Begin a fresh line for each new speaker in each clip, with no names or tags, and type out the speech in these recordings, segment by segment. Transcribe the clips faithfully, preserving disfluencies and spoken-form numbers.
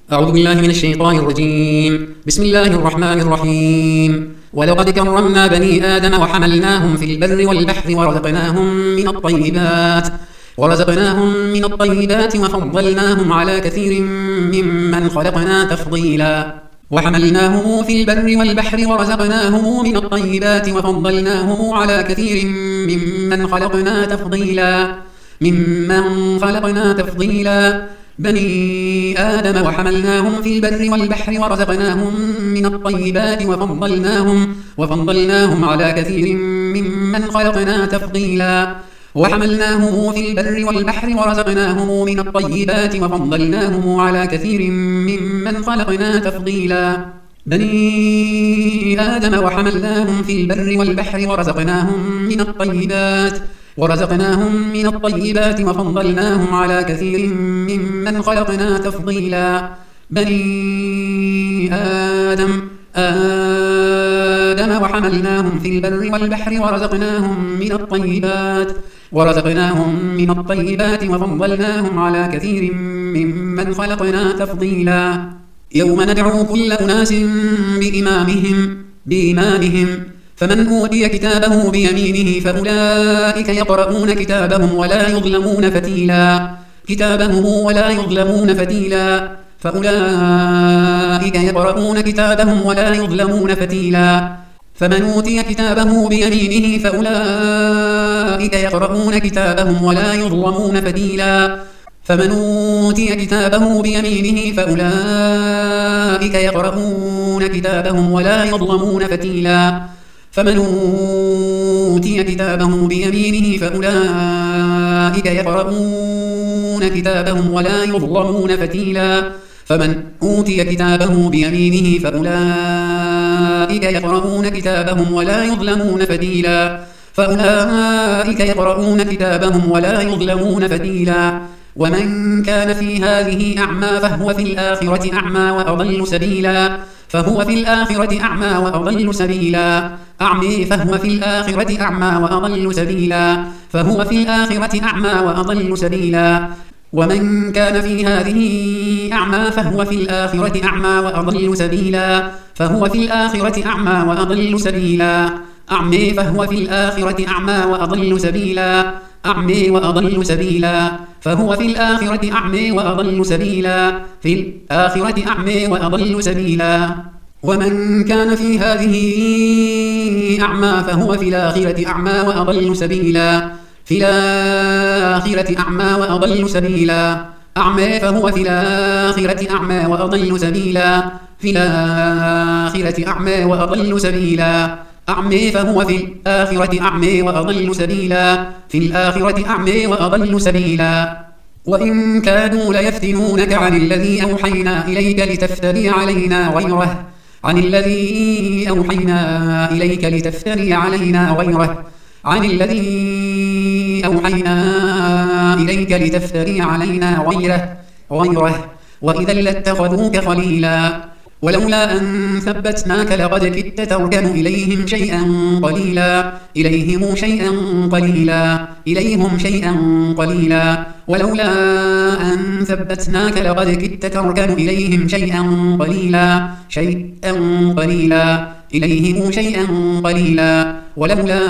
أعوذ بالله من الشيطان الرجيم. بسم الله الرحمن الرحيم. ولقد كرمنا بني آدم وحملناهم في البر والبحر ورزقناهم من الطيبات ورزقناهم من الطيبات وفضلناهم على كثير ممن خلقنا تفضيلا وحملناهم في البر والبحر ورزقناهم من الطيبات وفضلناهم على كثير ممن خلقنا تفضيلا ممن خلقنا تفضيلا بني آدم وحملناهم في البر والبحر ورزقناهم من الطيبات وفضلناهم وفضلناهم على كثير ممن خلقنا تفضيلا وحملناهم في البر والبحر ورزقناهم من الطيبات وفضلناهم على كثير ممن خلقنا تفضيلا بني آدم وحملناهم في البر والبحر ورزقناهم من الطيبات ورزقناهم من الطيبات وفضلناهم على كثير ممن خلقنا تفضيلا بني آدم آدم وحملناهم في البر والبحر ورزقناهم من الطيبات ورزقناهم من الطيبات وفضلناهم على كثير ممن خلقنا تفضيلا يوم ندعو كل أناس بإمامهم بإمامهم فمن أوتي كتابه بيمينه فأولئك يقرؤون كتابهم ولا يظلمون فتيلا كتابهم ولا يظلمون فتيلا فأولئك يقرؤون كتابهم ولا يظلمون فتيلا فمن أوتي كتابه بيمينه فأولئك يقرؤون كتابهم ولا يظلمون فتيلا فمن أوتي كتابه بيمينه فأولئك يقرؤون كتابهم ولا يظلمون فتيلا فمن أوتي كتابه بيمينه فأولئك يقرؤون كتابهم ولا يظلمون فتيلا فمن أوتي كتابه بيمينه فأولئك يقرؤون كتابهم ولا يظلمون فتيلا فأولئك يقرؤون كتابهم ولا يظلمون فتيلا ومن كان في هذه أعمى فهو في الآخرة أعمى وأضل سبيلا فهو في الآخرة أعمى وأضل سبيلا أعمي فهو في الآخرة أعمى وأضل سبيلا فهو في الآخرة أعمى وأضل سبيلا ومن كان في هذه أعمى فهو في الآخرة أعمى وأضل سبيلا فهو في الآخرة أعمى وأضل سبيلا أعمي فهو في الآخرة أعمى وأضل سبيلا أعمي وأضل سبيلا فهو في الآخرة أعمي وأضل سبيلا في الآخرة أعمي وأضل سبيلا ومن كان في هذه أعمى فهو في الآخرة أعمى وأضل سبيلا في الآخرة أعمى وأضل سبيلا أعمي فهو في الآخرة أعمى وأضل سبيلا في الآخرة أعمى وأضل سبيلا أعمي فهو في الآخرة أعمي وأضل سبيلا في الآخرة أعمي وأضل سبيلا وإن كادوا ليفتنونك عن الذي أوحينا إليك لتفتري علينا غيره عن الذي أوحينا إليك لتفتري علينا غيره عن الذي أوحينا إليك لتفتري علينا غيره غيره وإذا لاتخذوك خليلا ولولا أن ثبتناك لقد كدت تركن إليهم شيئا قليلا إليهم شيئا قليلا إليهم شيئا قليلا ولولا أن ثبتناك لقد كدت تركن إليهم شيئا قليلا شيئا قليلا إليهم شيئا قليلا ولولا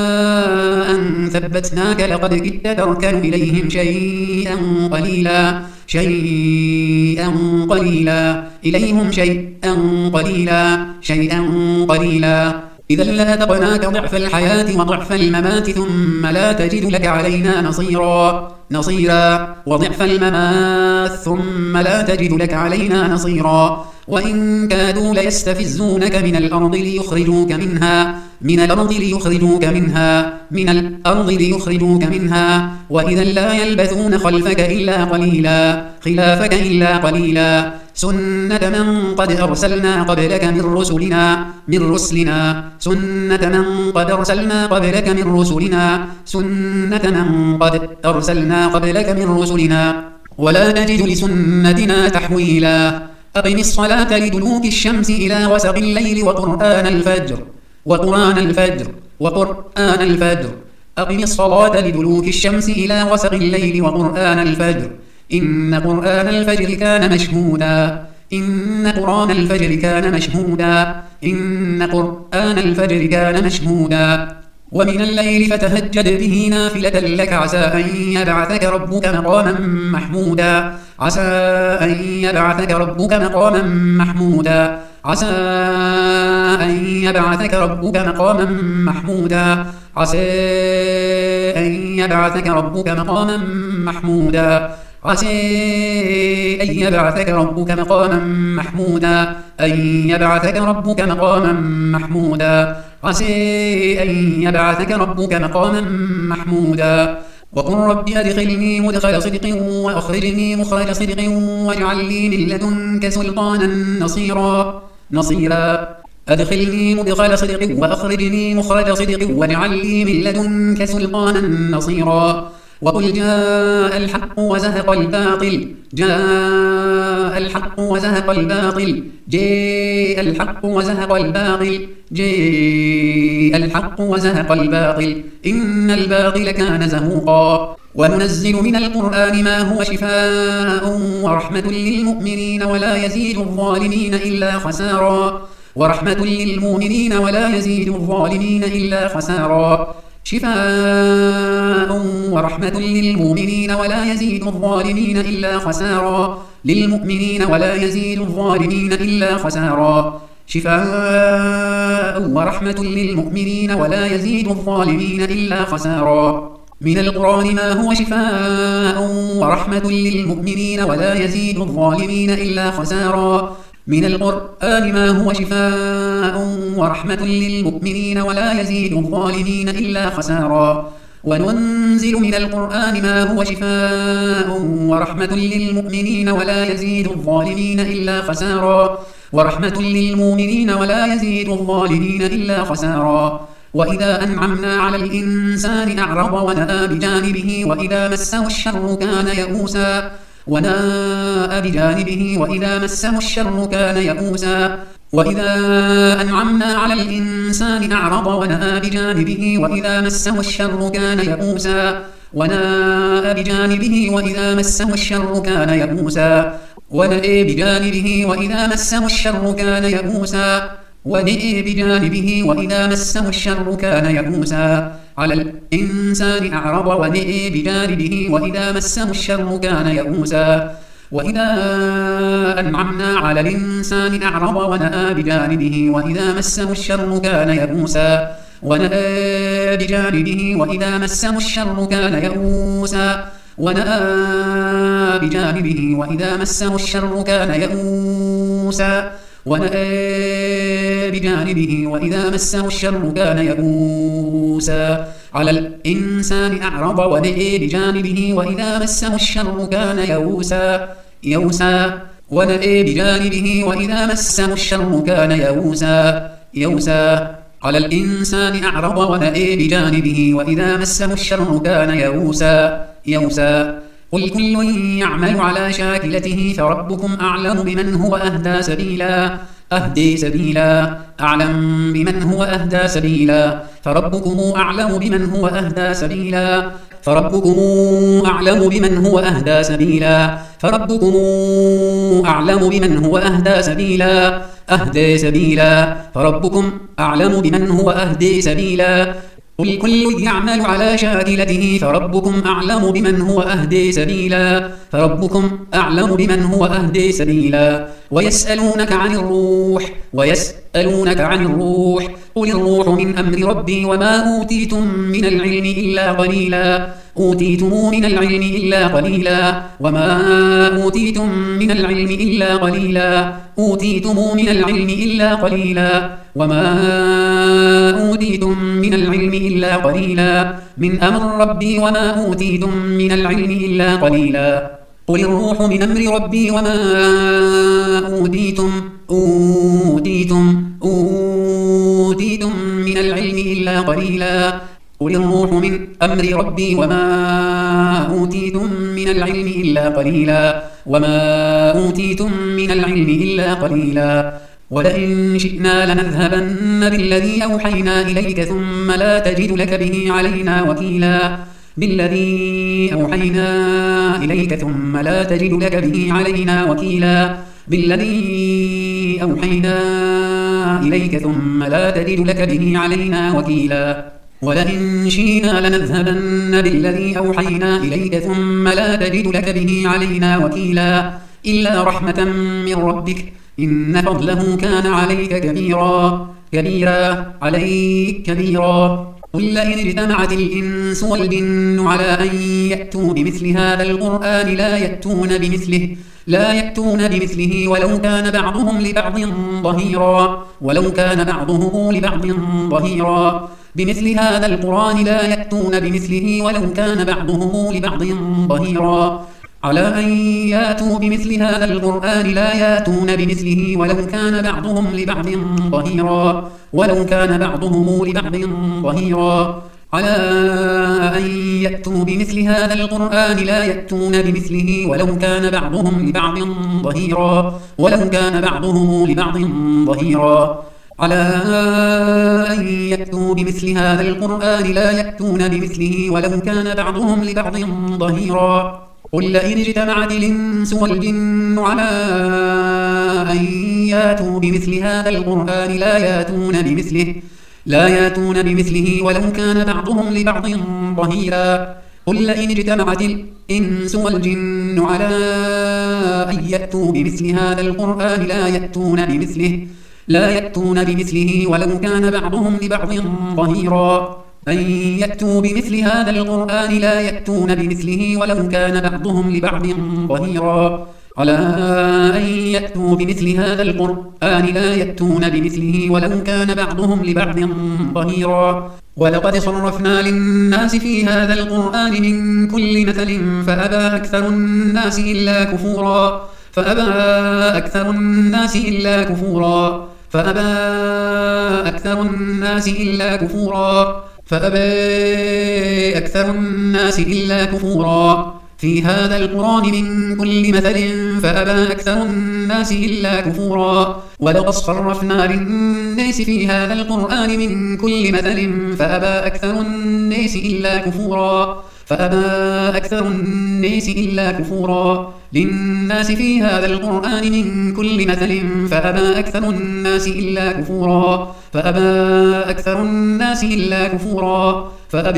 أن ثبتناك لقد كدت تركن إليهم شيئا قليلا شيئا قليلا إليهم شيئا قليلا شيئا قليلا إذا لأذقناك ضعف الحياة وضعف الممات ثم لا تجد لك علينا نصيرا نصيرا وضعف الممات ثم لا تجد لك علينا نصيرا وإن كادوا ليستفزونك من الأرض ليخرجوك منها من الأرض ليخرجوك منها من الأرض ليخرجوك منها وإذا لا يلبثون خلفك إلا قليلا خلافك إلا قليلا سنة من قد أرسلنا قبلك من رسلنا من رسلنا سنة من قد أرسلنا قبلك من رسلنا سنة من قد أرسلنا قبلك من رسلنا ولا تجد لسنتنا تحويلا أقم الصلاة لدلوك الشمس إلى غسق الليل وقرآن الفجر وقرآن الفجر وقرآن الفجر أقم الصلاة لدلوك الشمس إلى غسق الليل وقرآن الفجر إن قرآن الفجر كان مشهودا إن قرآن الفجر كان مشهودا إن قرآن الفجر كان مشهودا ومن الليل فتهجد به نافلة لك عسى أن يبعثك ربك مقاما محمودا عسى أن يبعثك ربك مقاما محمودا عسى أن يبعثك ربك مقاما محمودا عسى أن يبعثك ربك مقاما محمودا عسى أن يبعثك ربك مقاما محمودا أن يبعثك ربك مقاما محمودا عسى أن يبعثك ربك مقاما محمودا وقل رب أدخلني مدخل صدق وأخرجني مخرج صدق واجعل لي من لدنك سلطانا نصيرا نصيرا أدخلني مدخل صدق وأخرجني مخرج صدق واجعل لي من لدنك سلطانا نصيرا وقل جاء الحق وزهق الباطل جاء الحق وزهق الباطل جاء الحق وزهق الباطل جاء الحق وزهق الباطل إن الباطل كان زهوقا وننزل من القرآن ما هو شفاء ورحمة للمؤمنين ولا يزيد الظالمين إلا خسارا ورحمة للمؤمنين ولا يزيد الظالمين إلا خسارا شفاء ورحمة للمؤمنين ولا يزيد الظالمين إلا خسارا للمؤمنين ولا يزيد الظالمين إلا خسارا شفاء ورحمة للمؤمنين ولا يزيد الظالمين إلا خسارا من القرآن ما هو شفاء ورحمة للمؤمنين ولا يزيد الظالمين إلا خسارا من القرآن ما هو شفاء ورحمة للمؤمنين ولا يزيد الظالمين إلا خسارا وننزل من القرآن ما هو شفاء ورحمة للمؤمنين ولا يزيد الظالمين إلا خسارا ورحمة للمؤمنين ولا يزيد الظالمين إلا خسارا وإذا أنعمنا على الإنسان أعرض ونأى بجانبه وإذا مسه الشر كان يئوسا وناء بجانبه وإذا مسه الشر كان يئوسا وإذا أنعمنا على الإنسان أعرض ونأى بجانبه وإذا مسه الشر كان يئوسا وناء بجانبه وإذا مسه الشر كان يئوسا ونأى بجانبه وإذا مسه الشر كان يئوسا ونأى بجانبه وإذا مسه الشر كان يئوسا على الإنسان أعرض ونأى بجانبه وإذا مسه الشر كان يئوسا وإذا أنعمنا على الإنسان أعرض ونأى بجانبه وإذا مسه الشر كان يئوسا ونأى بجانبه وإذا مسه الشر كان يئوسا ونأى بجانبه وإذا مسه الشر كان يئوسا ونأى بجانبه وإذا مسه الشر كان يئوسا على الإنسان أعرض ونأى بجانبه وإذا مسه الشر كان يئوسا يئوسا ونأى بجانبه وإذا مسه الشر كان يئوسا يئوسا على الإنسان أعرض ونأى بجانبه وإذا مسه الشر كان يئوسا يئوسا قل كل يعمل على شاكلته فربكم أعلم بمن هو أهدى سبيلا أهدي سبيلا أعلم بمن هو أهدى سبيلا فربكم أعلم بمن هو أهدى سبيلا فربكم أعلم بمن هو أهدى سبيلا فربكم أعلم بمن هو أهدى سبيلا أهدي سبيلا فربكم أعلم بمن هو أهدي سبيلا قل كل يعمل على شاكلته فربكم أعلم بمن هو أهدي سبيلا فربكم أعلم بمن هو أهدي سبيلا ويسألونك عن الروح ويسألونك عن الروح قل الروح من أمر ربي وما أوتيتم من العلم إلا قليلا أوتيتم من العلم إلا قليلا وما أوتيتم من العلم إلا قليلا أوتيتم من العلم إلا قليلا وما أوتيتم من العلم إلا قليلا من أمر ربي وما أوتيتم من العلم إلا قليلا قل الروح من أمر ربي وما أوتيتم أوتيتم أوتيتم من العلم إلا قليلا قل الروح من أمر ربي وما أوتيتم من العلم إلا قليلا وما أوتيتم من العلم إلا قليلا ولئن شئنا لنذهبن بالذي أوحينا إليك ثم لا تجد لك به علينا وكيلا بالذي أوحينا إليك ثم لا تجد لك به علينا وكيلا بالذي أوحينا إليك ثم لا تجد لك به علينا وكيلا ولئن شئنا لنذهبن بالذي أوحينا إليك ثم لا تجد لك به علينا وكيلا إلا رحمة من ربك إن فضله كان عليك كبيرا كبيرا عليك كبيرا قل لئن اجتمعت الإنس والجن على أن يأتوا بمثل هذا القرآن لا يأتون بمثله لا يأتون بمثله ولو كان بعضهم لبعض ظهيرا ولو كان بعضهم لبعض ظهيرا بمثل هذا القرآن لا يأتون بمثله ولو كان بعضهم لبعض ظهيرا على أن يأتوا بمثل هذا القرآن لا يأتون بمثله ولو كان بعضهم لبعض ظهيرا ولو كان بعضهم لبعض ظهيرا على أن يأتوا بمثل هذا القرآن لا يأتون بمثله ولو كان بعضهم لبعض ظهيرا ولو كان بعضهم لبعض ظهيرا على أن يأتوا بمثل هذا القرآن لا يأتون بمثله ولو كان بعضهم لبعض ظهيرا قل لئن اجتمعت الإنس والجن على أن يأتوا بمثل هذا القرآن لا يأتون بمثله لا يأتون بمثله ولو كان بعضهم لبعض ظهيرا قل لئن اجتمعت الإنس والجن على أن يأتوا بمثل هذا القرآن لا يأتون بمثله لا يأتون بمثله ولو كان بعضهم لبعض ظهيرا أن يأتوا بمثل هذا القرآن لا يأتون بمثله ولو كان بعضهم لبعض ظهيرا على أن يأتوا بمثل هذا القرآن لا يأتون بمثله ولو كان بعضهم لبعض ظهيرا ولقد صرفنا للناس في هذا القرآن من كل مثل فأبى أكثر الناس إلا كفورا فأبى أكثر الناس إلا كفورا فأبى أكثر الناس إلا كفورا فأبى أكثر الناس إلا كفورا في هذا القرآن من كل مثل فأبى أكثر الناس إلا كفورا ولقد صرفنا للناس في هذا القرآن من كل مثل فأبى أكثر الناس إلا كفورا فأبى أكثر الناس إلا كفورا للناس في هذا القرآن من كل مثل فأبى أكثر الناس إلا كفورا فأبى أكثر الناس إلا كفورا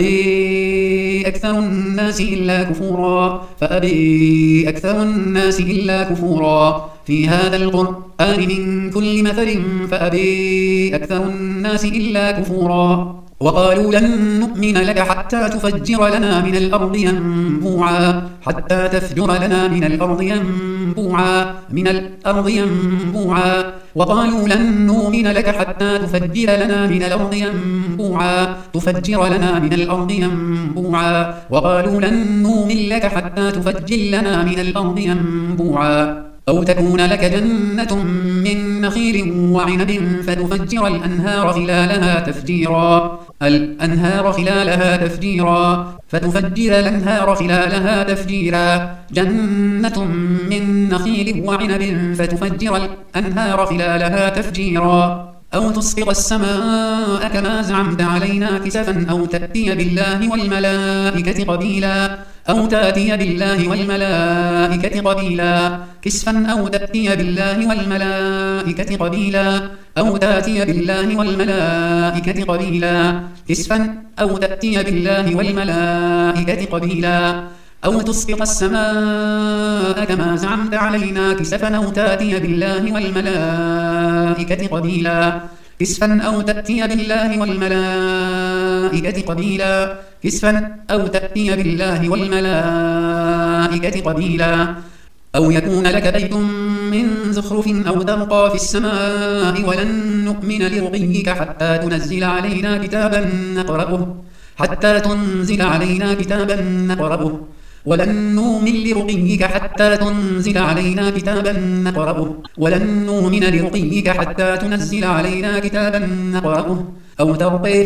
فأبي أكثر الناس إلا كفورا فأبي أكثر الناس إلا كفورا في هذا القرآن من كل مثل فأبي أكثر الناس إلا كفورا وقالوا لن نؤمن لك حتى تفجر لنا من الأرض ينبوعا حتى تفجر لنا من الأرض ينبوعا من الأرض ينبوعا وقالوا لن نؤمن لك حتى تفجر لنا من الأرض ينبوعا تفجر لنا من الأرض ينبوعا وقالوا لن نؤمن لك حتى تفجر لنا من الأرض ينبوعا أو تكون لك جنة من نخيل وعنب فتفجر الأنهار خلالها تفجيرا الأنهار خلالها تفجيرا فتفجر الأنهار خلالها تفجيرا جنة من نخيل وعنب فتفجر الأنهار خلالها تفجيرا أو تسقط السماء كما زعمت علينا كسفا أو تأتي بالله والملائكة قبيلا أو تأتي بالله والملائكة قبيلا كسفا أو تأتي بالله والملائكة قبيلا أو تأتي بالله والملائكة قبيلا كسفا أو تأتي بالله والملائكة قبيلا أو تسقط السماء كما زعمت علينا كسفا أو تأتي بالله والملائكة قبيلا كسفا أو تأتي بالله والملائكة قبيلا كسفا أو تأتي بالله والملائكة قبيلا أو يكون لك بيت من زخرف أو ترقى في السماء ولن نؤمن لرقيك حتى تنزل علينا كتابا نقرأه حتى تنزل علينا كتابا نقرأه ولن نؤمن لرقيك حتى تنزل علينا كتابا نقرأه ولن نؤمن لرقيك حتى تنزل علينا كتابا نقرأه أو ترقي في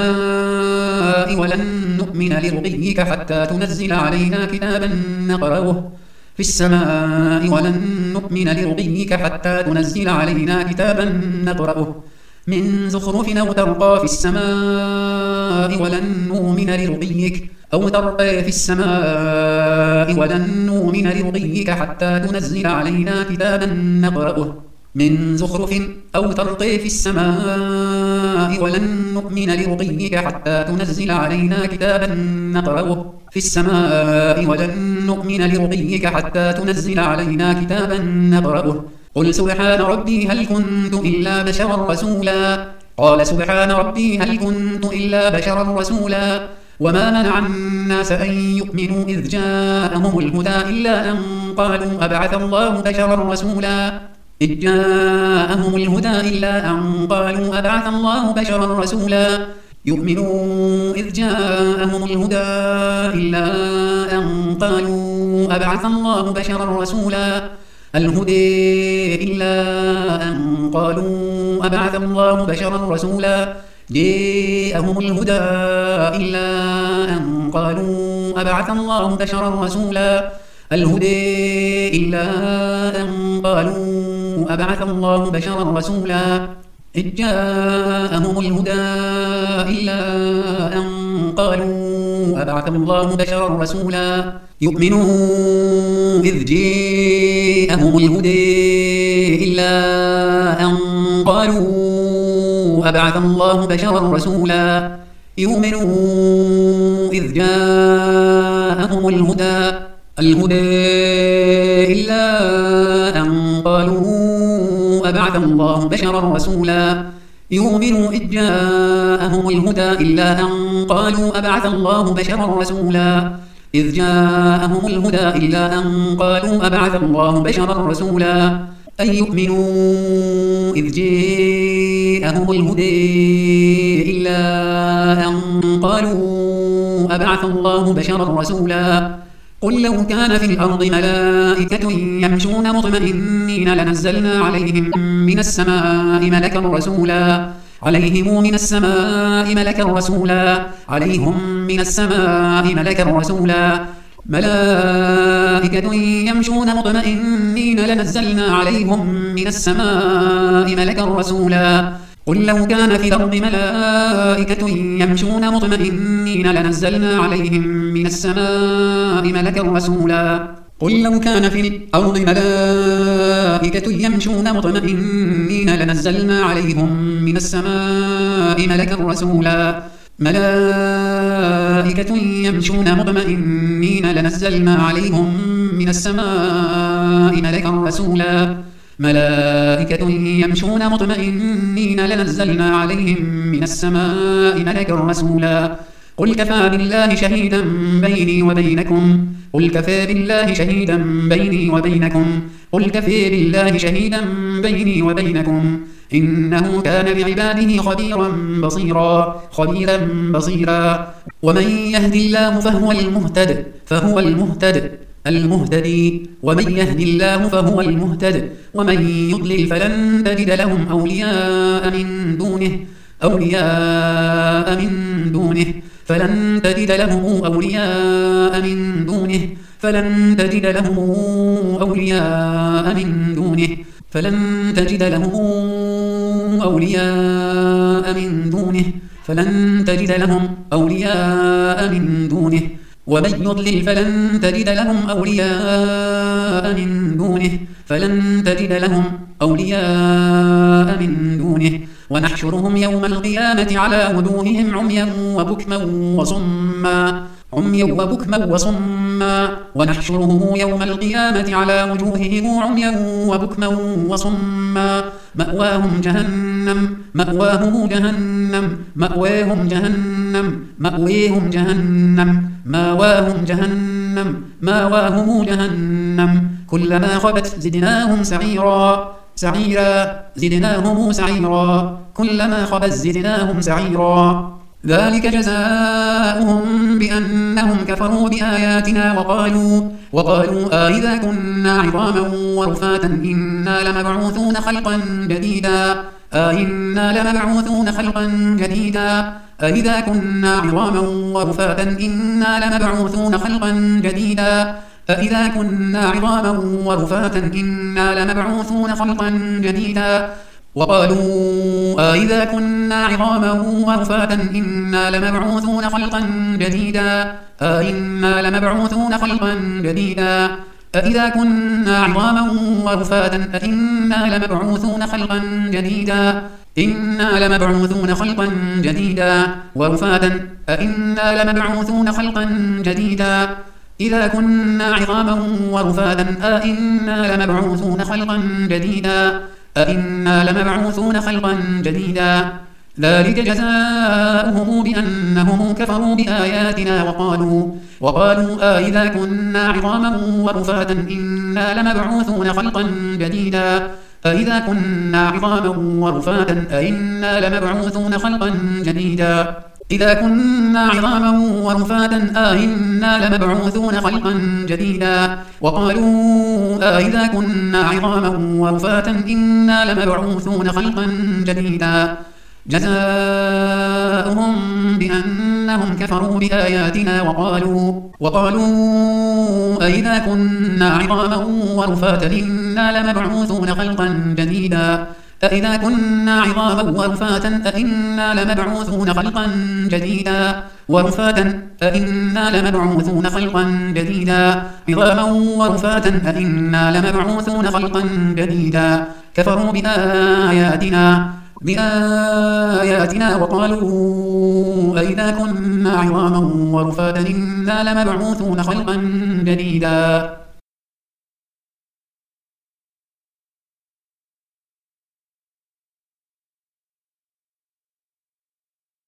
السماء ولن نؤمن لرقيك حتى تنزل علينا كتابا نقرأه في السماء ولن نؤمن لرقيك حتى تنزل علينا كتابا نقرأه من زخرف أو ترقى في السماء ولن نؤمن لرقيك أو ترقي في السماء ولن نؤمن لرقيك حتى تنزل علينا كتابا نقرأه من زخرف أو ترقي في السماء ولن نؤمن لرقيك حتى تنزل علينا كتابا نقرأه في السماء ولن نؤمن لرقيك حتى تنزل علينا كتابا نقرأه قل سبحان ربي هل كنت إلا بشرا رسولا قال سبحان ربي هل كنت إلا بشرا رسولا وما منع الناس أن يؤمنوا إذ جاءهم الهدى إلا أن قالوا أبعث الله بشرا رسولا إذ جاءهم الهدى إلا أن قالوا أبعث الله بشرا رسولا يؤمنوا إذ جاءهم الهدى إلا أن قالوا أبعث الله بشرا رسولا الهدى إلا أن قالوا أبعث الله بشرا رسولا جاءهم الهدى إلا أن قالوا أبعث الله بشرا رسولا الهدى إلا أن قالوا أبعث الله بشرا رسولا إذ جاءهم الهدى إلا أن قالوا أبعث الله بشرا رسولا يؤمنوا إذ جاءهم الهدى إلا أن قالوا أبعث الله بشرا رسولا يؤمنوا إذ جاءهم الهدى الهدى إلا أن قالوا أبعث الله بشرا رسولا يؤمنوا إذ جاءهم الهدى إلا أن قالوا أبعث الله بشرا رسولا إذ جاءهم الهدى إلا أن قالوا أبعث الله بشرا رسولا أن يؤمنوا إذ جاءهم الهدى إلا أن قالوا أبعث الله بشرا رسولا قل لو كان في الأرض ملائكة يمشون مطمئنين لنزلنا عليهم من السماء ملكا رسولا عليهم من السماء ملكا رسولا عليهم من السماء ملكا رسولا ملائكة يمشون مطمئنين لنزلنا عليهم من السماء ملكا رسولا قل لو كان في الأرض ملائكة يمشون مطمئنين لنزلنا عليهم من السماء ملكا رسولا قل لو كان في الأرض ملائكة يمشون مطمئنين لنزلنا عليهم من السماء ملكا رسولا ملائكة يمشون مطمئنين لنزلنا عليهم من السماء ملكا رسولا ملائكة يمشون مطمئنين لنزلنا عليهم من السماء ملكا رسولا قل كفى بالله شهيدا بيني وبينكم قل كفى بالله شهيدا بيني وبينكم قل كفى بالله شهيدا بيني وبينكم إنه كان بعباده خبيرا بصيرا خبيرا بصيرا ومن يهد الله فهو المهتد فهو المهتد المهتدي ومن يهد الله فهو المهتد ومن يضلل فلن تجد لهم أولياء من دونه أولياء من دونه فلن تجد لهم أولياء من دونه فلن تجد لهم أولياء من دونه فلن تجد لهم أولياء من دونه فلن تجد لهم أولياء من دونه ومن يضلل فلن تجد لهم أولياء من دونه فلن تجد لهم أولياء من دونه ونحشرهم يوم القيامة على وجوههم عميا وبكما وصما عميا وبكما وصما ونحشرهم يوم القيامة على وجوههم عميا وبكما وصما مأواهم جهنم مأواهم جهنم مأواهم جهنم مأواهم جهنم مأواهم جهنم مأواهم جهنم كلما خبت زدناهم سعيرا سعيرا زدناهم سعيرا كلما خبت زدناهم سعيرا ذلك جزاؤهم بأنهم كفروا بآياتنا وقالوا وقالوا أئذا كنا عظاما ورفاتا إنا لمبعوثون خلقا جديدا أئنا لمبعوثون خلقا جديدا أئذا كنا عظاما ورفاتا إنا لمبعوثون خلقا جديدا أئذا كنا عظاما ورفاتا إنا لمبعوثون خلقا جديدا وقالوا أئذا كنا عظاما ورفاتا إنا لمبعوثون خلقا جديدا أئنا لمبعوثون خلقا جديدا أئذا كنا عظاما ورفاتا أئنا لمبعوثون خلقا جديدا إنا لمبعوثون خلقا جديدا ورفاتا أئنا لمبعوثون خلقا جديدا إذا كنا عظاما ورفاتا أئنا لمبعوثون خلقا جديدا أئنا لمبعوثون خلقا جديدا ذلك جزاؤهم بأنهم كفروا بآياتنا وقالوا وقالوا أئذا كنا عظاما ورفاتا إنا لمبعوثون خلقا جديدا أئذا كنا عظاما ورفاتا أئنا لمبعوثون خلقا جديدا إذا كنا عظاما ورفاتا أئنا لمبعوثون خلقا جديدا وقالوا أئذا كنا عظاما ورفاتا إنا لمبعوثون خلقا جديدا جزاؤهم بأنهم كفروا بآياتنا وقالوا وقالوا أئذا كنا عظاما ورفاتا إنا لمبعوثون خلقا جديدا أئذا كنا عظاما ورفاتا أئنا لمبعوثون خلقا جديدا ورفاتا أئنا لمبعوثون خلقا جديدا عظاما ورفاتا أئنا لمبعوثون خلقا جديدا كفروا بآياتنا بآياتنا وقالوا أئذا كنا عظاما ورفاتا إنا لمبعوثون خلقا جديدا